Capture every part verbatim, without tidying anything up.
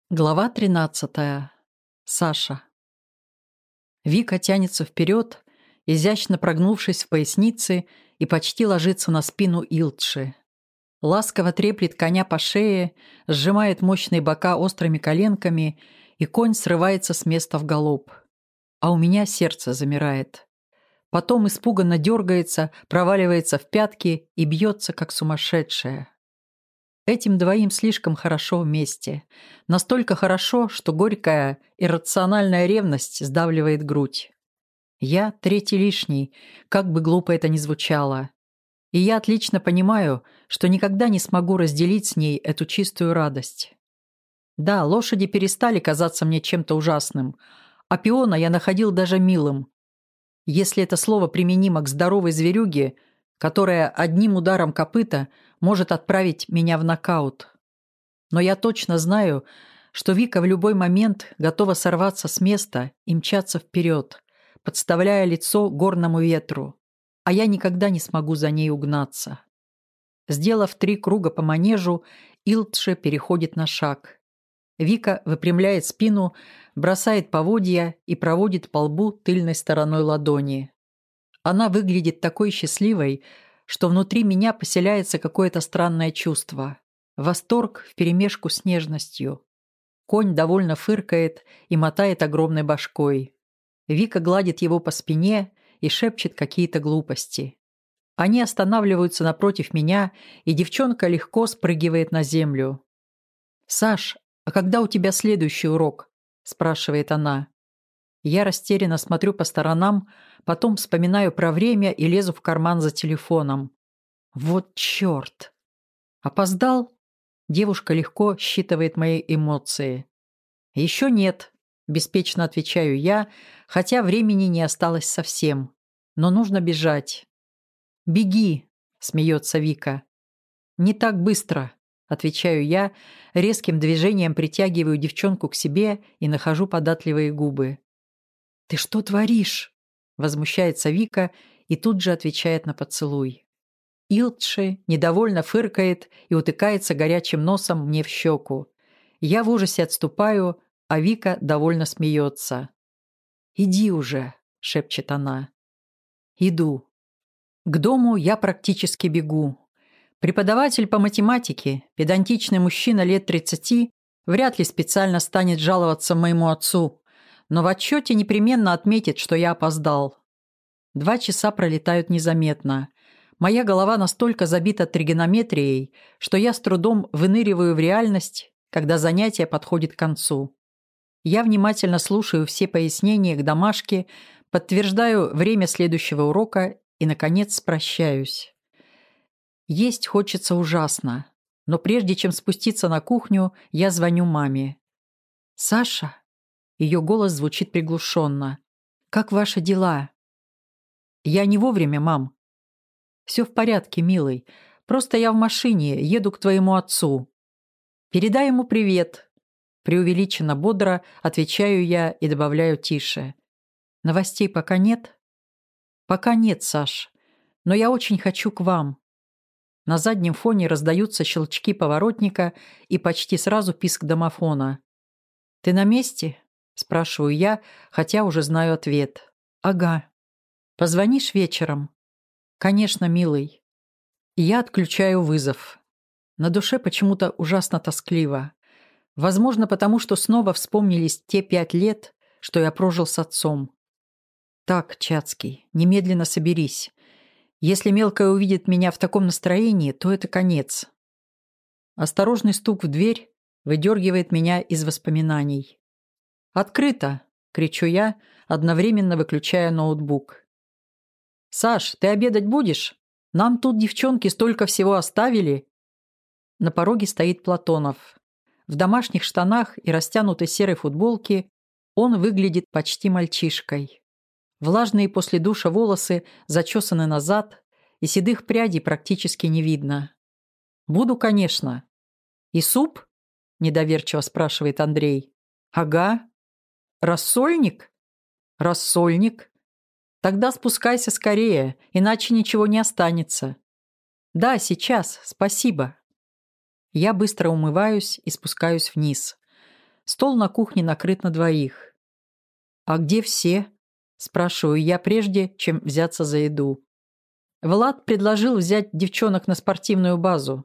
Глава тринадцатая. Саша. Вика тянется вперед, изящно прогнувшись в пояснице, и почти ложится на спину Илтши. Ласково треплет коня по шее, сжимает мощные бока острыми коленками, и конь срывается с места в галоп. А у меня сердце замирает. Потом испуганно дергается, проваливается в пятки и бьется, как сумасшедшая. Этим двоим слишком хорошо вместе. Настолько хорошо, что горькая, иррациональная ревность сдавливает грудь. Я третий лишний, как бы глупо это ни звучало. И я отлично понимаю, что никогда не смогу разделить с ней эту чистую радость. Да, лошади перестали казаться мне чем-то ужасным, а пиона я находил даже милым. Если это слово применимо к здоровой зверюге, которая одним ударом копыта может отправить меня в нокаут. Но я точно знаю, что Вика в любой момент готова сорваться с места и мчаться вперед, подставляя лицо горному ветру, а я никогда не смогу за ней угнаться. Сделав три круга по манежу, Илтше переходит на шаг. Вика выпрямляет спину, бросает поводья и проводит по лбу тыльной стороной ладони. Она выглядит такой счастливой, что внутри меня поселяется какое-то странное чувство. Восторг вперемешку с нежностью. Конь довольно фыркает и мотает огромной башкой. Вика гладит его по спине и шепчет какие-то глупости. Они останавливаются напротив меня, и девчонка легко спрыгивает на землю. «Саш, а когда у тебя следующий урок?» – спрашивает она. Я растерянно смотрю по сторонам, потом вспоминаю про время и лезу в карман за телефоном. Вот черт! Опоздал? Девушка легко считывает мои эмоции. Еще нет, беспечно отвечаю я, хотя времени не осталось совсем. Но нужно бежать. Беги, смеется Вика. Не так быстро, отвечаю я, резким движением притягиваю девчонку к себе и нахожу податливые губы. «Ты что творишь?» – возмущается Вика и тут же отвечает на поцелуй. Илтши недовольно фыркает и утыкается горячим носом мне в щеку. Я в ужасе отступаю, а Вика довольно смеется. «Иди уже», – шепчет она. Иду. К дому я практически бегу. Преподаватель по математике, педантичный мужчина лет тридцати, вряд ли специально станет жаловаться моему отцу, но в отчете непременно отметит, что я опоздал. Два часа пролетают незаметно. Моя голова настолько забита тригонометрией, что я с трудом выныриваю в реальность, когда занятие подходит к концу. Я внимательно слушаю все пояснения к домашке, подтверждаю время следующего урока и, наконец, прощаюсь. Есть хочется ужасно, но прежде чем спуститься на кухню, я звоню маме. «Саша?» Ее голос звучит приглушенно. «Как ваши дела?» «Я не вовремя, мам». «Все в порядке, милый. Просто я в машине, еду к твоему отцу. Передай ему привет». Преувеличенно бодро отвечаю я и добавляю тише. «Новостей пока нет?» «Пока нет, Саш. Но я очень хочу к вам». На заднем фоне раздаются щелчки поворотника и почти сразу писк домофона. «Ты на месте?» – спрашиваю я, хотя уже знаю ответ. «Ага. Позвонишь вечером?» «Конечно, милый». Я отключаю вызов. На душе почему-то ужасно тоскливо. Возможно, потому что снова вспомнились те пять лет, что я прожил с отцом. «Так, Чацкий, немедленно соберись. Если мелкая увидит меня в таком настроении, то это конец». Осторожный стук в дверь выдергивает меня из воспоминаний. «Открыто!» – кричу я, одновременно выключая ноутбук. «Саш, ты обедать будешь? Нам тут девчонки столько всего оставили!» На пороге стоит Платонов. В домашних штанах и растянутой серой футболке он выглядит почти мальчишкой. Влажные после душа волосы зачесаны назад, и седых прядей практически не видно. «Буду, конечно». «И суп?» – недоверчиво спрашивает Андрей. «Ага». «Рассольник?» «Рассольник. Тогда спускайся скорее, иначе ничего не останется». «Да, сейчас, спасибо». Я быстро умываюсь и спускаюсь вниз. Стол на кухне накрыт на двоих. «А где все?» – спрашиваю я прежде, чем взяться за еду. Влад предложил взять девчонок на спортивную базу.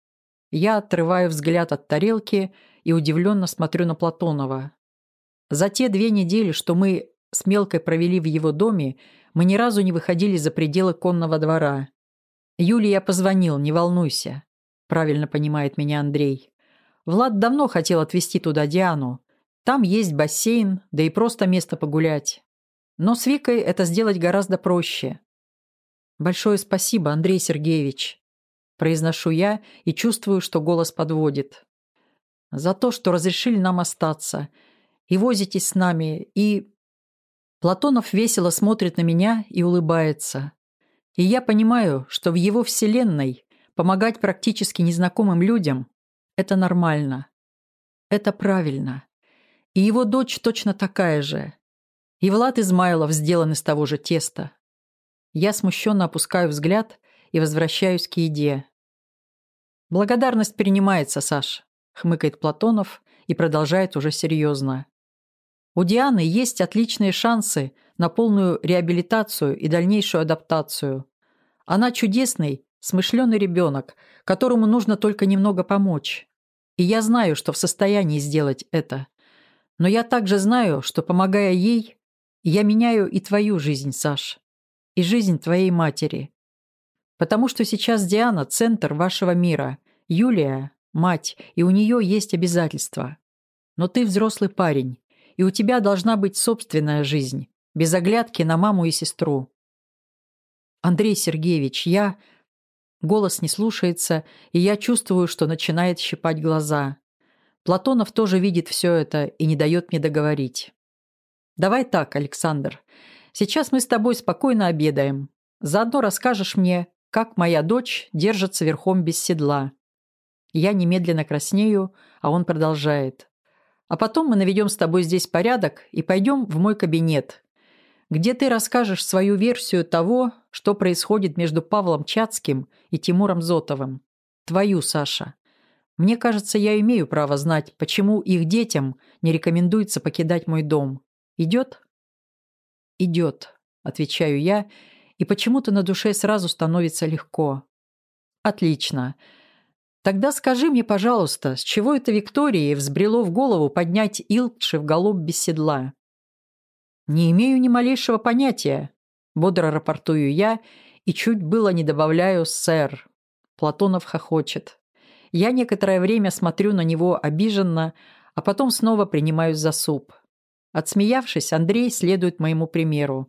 Я отрываю взгляд от тарелки и удивленно смотрю на Платонова. За те две недели, что мы с Мелкой провели в его доме, мы ни разу не выходили за пределы конного двора. «Юле я позвонил, не волнуйся», – правильно понимает меня Андрей. Влад давно хотел отвезти туда Диану. Там есть бассейн, да и просто место погулять. Но с Викой это сделать гораздо проще. «Большое спасибо, Андрей Сергеевич», – произношу я и чувствую, что голос подводит. «За то, что разрешили нам остаться, и возитесь с нами, и...» Платонов весело смотрит на меня и улыбается. И я понимаю, что в его вселенной помогать практически незнакомым людям – это нормально. Это правильно. И его дочь точно такая же. И Влад Измайлов сделан из того же теста. Я смущенно опускаю взгляд и возвращаюсь к еде. «Благодарность перенимается, Саш», – хмыкает Платонов и продолжает уже серьезно. «У Дианы есть отличные шансы на полную реабилитацию и дальнейшую адаптацию. Она чудесный, смышленый ребенок, которому нужно только немного помочь. И я знаю, что в состоянии сделать это. Но я также знаю, что, помогая ей, я меняю и твою жизнь, Саш, и жизнь твоей матери. Потому что сейчас Диана – центр вашего мира, Юлия – мать, и у нее есть обязательства. Но ты взрослый парень, и у тебя должна быть собственная жизнь, без оглядки на маму и сестру. Андрей Сергеевич, я... Голос не слушается, и я чувствую, что начинает щипать глаза. Платонов тоже видит все это и не дает мне договорить. Давай так, Александр. Сейчас мы с тобой спокойно обедаем. Заодно расскажешь мне, как моя дочь держится верхом без седла. Я немедленно краснею, а он продолжает. А потом мы наведем с тобой здесь порядок и пойдем в мой кабинет, где ты расскажешь свою версию того, что происходит между Павлом Чацким и Тимуром Зотовым. Твою, Саша. Мне кажется, я имею право знать, почему их детям не рекомендуется покидать мой дом. Идет? Идет, отвечаю я, и почему-то на душе сразу становится легко. Отлично. Тогда скажи мне, пожалуйста, с чего это Виктории взбрело в голову поднять Илкши в галоп без седла? «Не имею ни малейшего понятия», – бодро рапортую я и чуть было не добавляю «сэр». Платонов хохочет. Я некоторое время смотрю на него обиженно, а потом снова принимаюсь за суп. Отсмеявшись, Андрей следует моему примеру.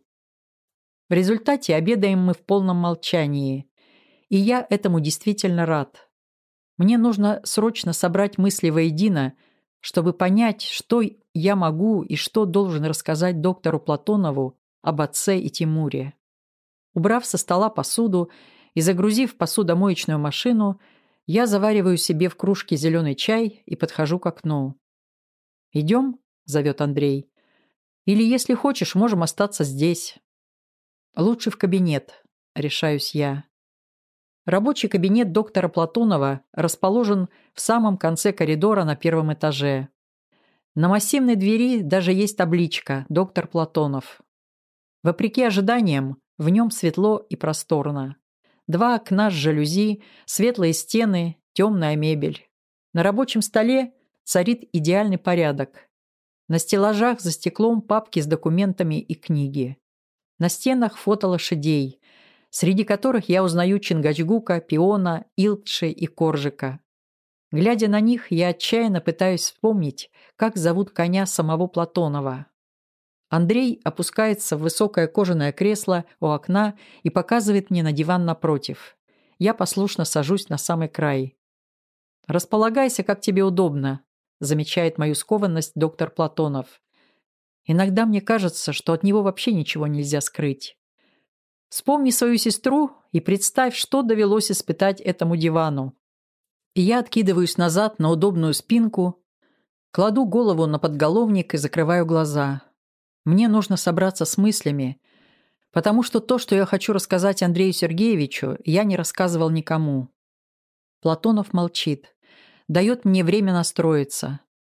В результате обедаем мы в полном молчании, и я этому действительно рад. Мне нужно срочно собрать мысли воедино, чтобы понять, что я могу и что должен рассказать доктору Платонову об отце и Тимуре. Убрав со стола посуду и загрузив в посудомоечную машину, я завариваю себе в кружке зеленый чай и подхожу к окну. «Идем?» – зовет Андрей. «Или, если хочешь, можем остаться здесь». «Лучше в кабинет», – решаюсь я. Рабочий кабинет доктора Платонова расположен в самом конце коридора на первом этаже. На массивной двери даже есть табличка «Доктор Платонов». Вопреки ожиданиям, в нем светло и просторно. Два окна с жалюзи, светлые стены, темная мебель. На рабочем столе царит идеальный порядок. На стеллажах за стеклом папки с документами и книги. На стенах фото лошадей, среди которых я узнаю Чингачгука, Пиона, Илкши и Коржика. Глядя на них, я отчаянно пытаюсь вспомнить, как зовут коня самого Платонова. Андрей опускается в высокое кожаное кресло у окна и показывает мне на диван напротив. Я послушно сажусь на самый край. «Располагайся, как тебе удобно», – замечает мою скованность доктор Платонов. Иногда мне кажется, что от него вообще ничего нельзя скрыть. Вспомни свою сестру и представь, что довелось испытать этому дивану. И я откидываюсь назад на удобную спинку, кладу голову на подголовник и закрываю глаза. Мне нужно собраться с мыслями, потому что то, что я хочу рассказать Андрею Сергеевичу, я не рассказывал никому. Платонов молчит, дает мне время настроиться.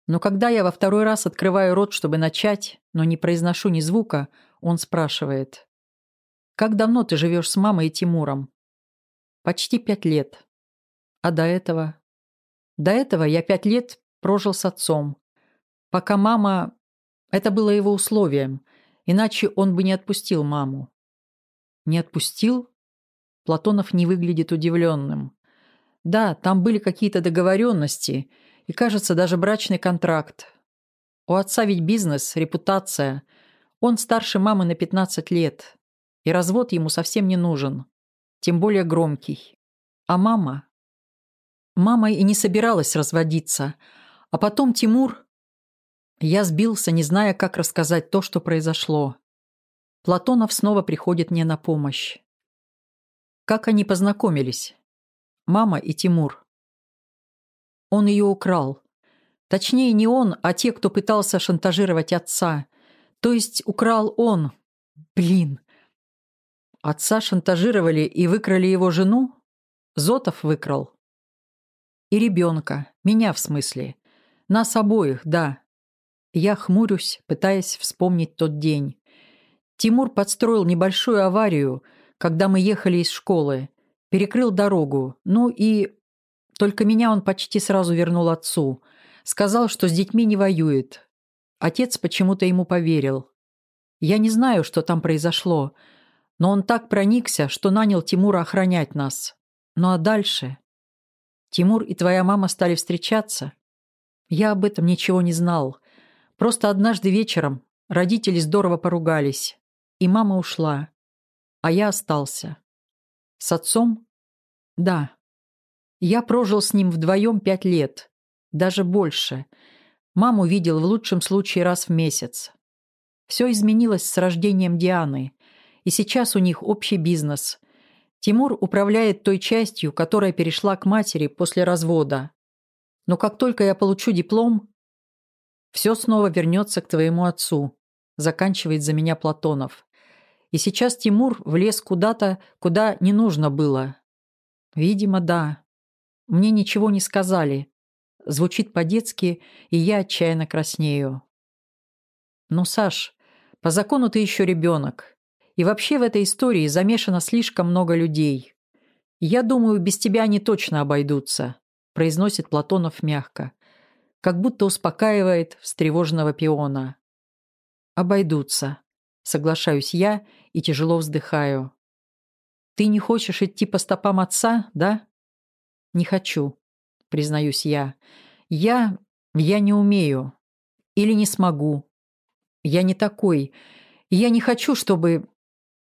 Но когда я во второй раз открываю рот, чтобы начать, но не произношу ни звука, он спрашивает: «Как давно ты живешь с мамой и Тимуром?» «Почти пять лет». «А до этого?» «До этого я пять лет прожил с отцом. Пока мама...» Это было его условием, иначе он бы не отпустил маму. «Не отпустил?» Платонов не выглядит удивленным. «Да, там были какие-то договоренности и, кажется, даже брачный контракт. У отца ведь бизнес, репутация. Он старше мамы на пятнадцать лет, и развод ему совсем не нужен, тем более громкий. А мама? Мама и не собиралась разводиться. А потом Тимур... Я сбился, не зная, как рассказать то, что произошло. Платонов снова приходит мне на помощь. Как они познакомились? Мама и Тимур. Он ее украл. Точнее, не он, а те, кто пытался шантажировать отца. То есть украл он. Блин. Отца шантажировали и выкрали его жену? Зотов выкрал. И ребенка. Меня, в смысле. Нас обоих, да. Я хмурюсь, пытаясь вспомнить тот день. Тимур подстроил небольшую аварию, когда мы ехали из школы. Перекрыл дорогу. Ну и... Только меня он почти сразу вернул отцу. Сказал, что с детьми не воюет. Отец почему-то ему поверил. Я не знаю, что там произошло, но он так проникся, что нанял Тимура охранять нас. Ну а дальше? Тимур и твоя мама стали встречаться? Я об этом ничего не знал. Просто однажды вечером родители здорово поругались, и мама ушла, а я остался. С отцом? Да. Я прожил с ним вдвоем пять лет, даже больше. Маму видел в лучшем случае раз в месяц. Все изменилось с рождением Дианы, и сейчас у них общий бизнес. Тимур управляет той частью, которая перешла к матери после развода. Но как только я получу диплом, все снова вернется к твоему отцу, заканчивает за меня Платонов. И сейчас Тимур влез куда-то, куда не нужно было. Видимо, да. Мне ничего не сказали. Звучит по-детски, и я отчаянно краснею. Ну, Саш, по закону ты еще ребенок. И вообще в этой истории замешано слишком много людей. Я думаю, без тебя они точно обойдутся, произносит Платонов мягко, как будто успокаивает встревоженного пиона. Обойдутся, соглашаюсь я и тяжело вздыхаю. Ты не хочешь идти по стопам отца, да? Не хочу, признаюсь я. Я... я не умею. Или не смогу. Я не такой. Я не хочу, чтобы...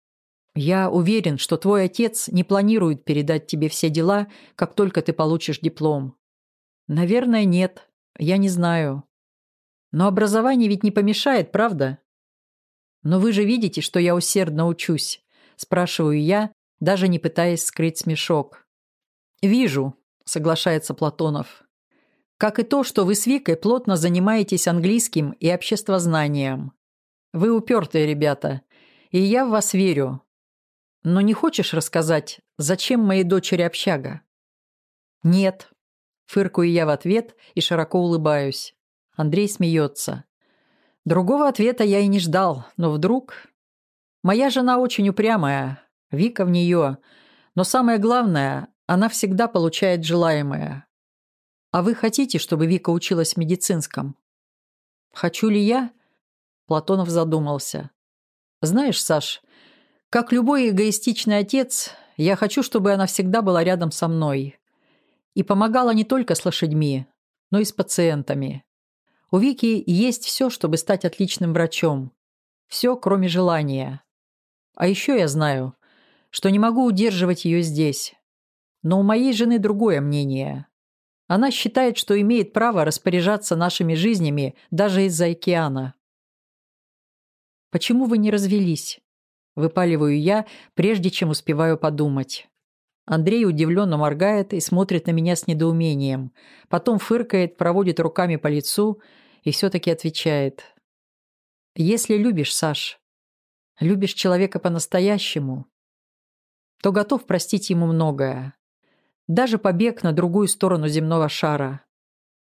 Я уверен, что твой отец не планирует передать тебе все дела, как только ты получишь диплом. Наверное, нет. Я не знаю. Но образование ведь не помешает, правда? Но вы же видите, что я усердно учусь, спрашиваю я, даже не пытаясь скрыть смешок. Вижу, соглашается Платонов. Как и то, что вы с Викой плотно занимаетесь английским и обществознанием. Вы упертые ребята, и я в вас верю. Но не хочешь рассказать, зачем моей дочери общага? Нет. Фыркаю я в ответ и широко улыбаюсь. Андрей смеется. Другого ответа я и не ждал, но вдруг... Моя жена очень упрямая, Вика в нее. Но самое главное, она всегда получает желаемое. А вы хотите, чтобы Вика училась в медицинском? Хочу ли я? Платонов задумался. Знаешь, Саш, как любой эгоистичный отец, я хочу, чтобы она всегда была рядом со мной. И помогала не только с лошадьми, но и с пациентами. У Вики есть все, чтобы стать отличным врачом. Все, кроме желания. А еще я знаю, что не могу удерживать ее здесь. Но у моей жены другое мнение. Она считает, что имеет право распоряжаться нашими жизнями даже из-за океана. «Почему вы не развелись?» Выпаливаю я, прежде чем успеваю подумать. Андрей удивленно моргает и смотрит на меня с недоумением. Потом фыркает, проводит руками по лицу и все-таки отвечает. «Если любишь, Саш, любишь человека по-настоящему, то готов простить ему многое. Даже побег на другую сторону земного шара.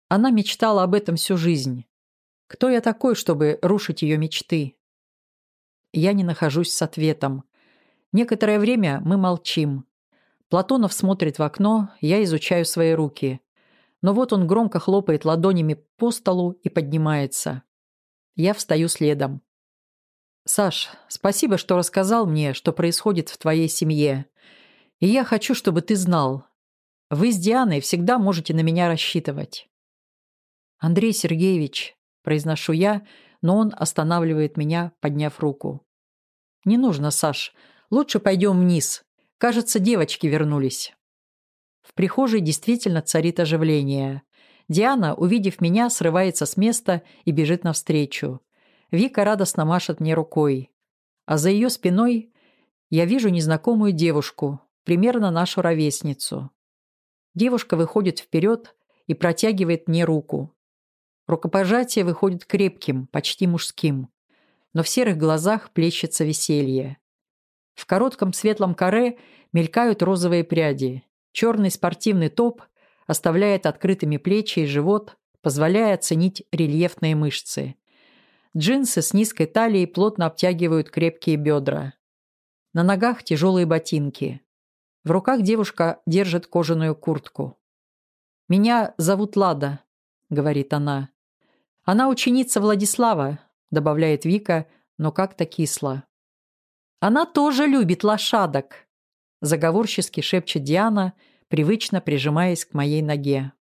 Она мечтала об этом всю жизнь. Кто я такой, чтобы рушить ее мечты? Я не нахожусь с ответом. Некоторое время мы молчим. Платонов смотрит в окно, я изучаю свои руки. Но вот он громко хлопает ладонями по столу и поднимается. Я встаю следом. «Саш, спасибо, что рассказал мне, что происходит в твоей семье. И я хочу, чтобы ты знал. Вы с Дианой всегда можете на меня рассчитывать». «Андрей Сергеевич», – произношу я, но он останавливает меня, подняв руку. «Не нужно, Саш. Лучше пойдем вниз. Кажется, девочки вернулись». В прихожей действительно царит оживление. Диана, увидев меня, срывается с места и бежит навстречу. Вика радостно машет мне рукой. А за ее спиной я вижу незнакомую девушку, примерно нашу ровесницу. Девушка выходит вперед и протягивает мне руку. Рукопожатие выходит крепким, почти мужским. Но в серых глазах плещется веселье. В коротком светлом каре мелькают розовые пряди. Черный спортивный топ оставляет открытыми плечи и живот, позволяя оценить рельефные мышцы. Джинсы с низкой талией плотно обтягивают крепкие бедра. На ногах тяжелые ботинки. В руках девушка держит кожаную куртку. «Меня зовут Лада», — говорит она. «Она ученица Владислава», — добавляет Вика, но как-то кисло. «Она тоже любит лошадок», — заговорчески шепчет Диана, привычно прижимаясь к моей ноге.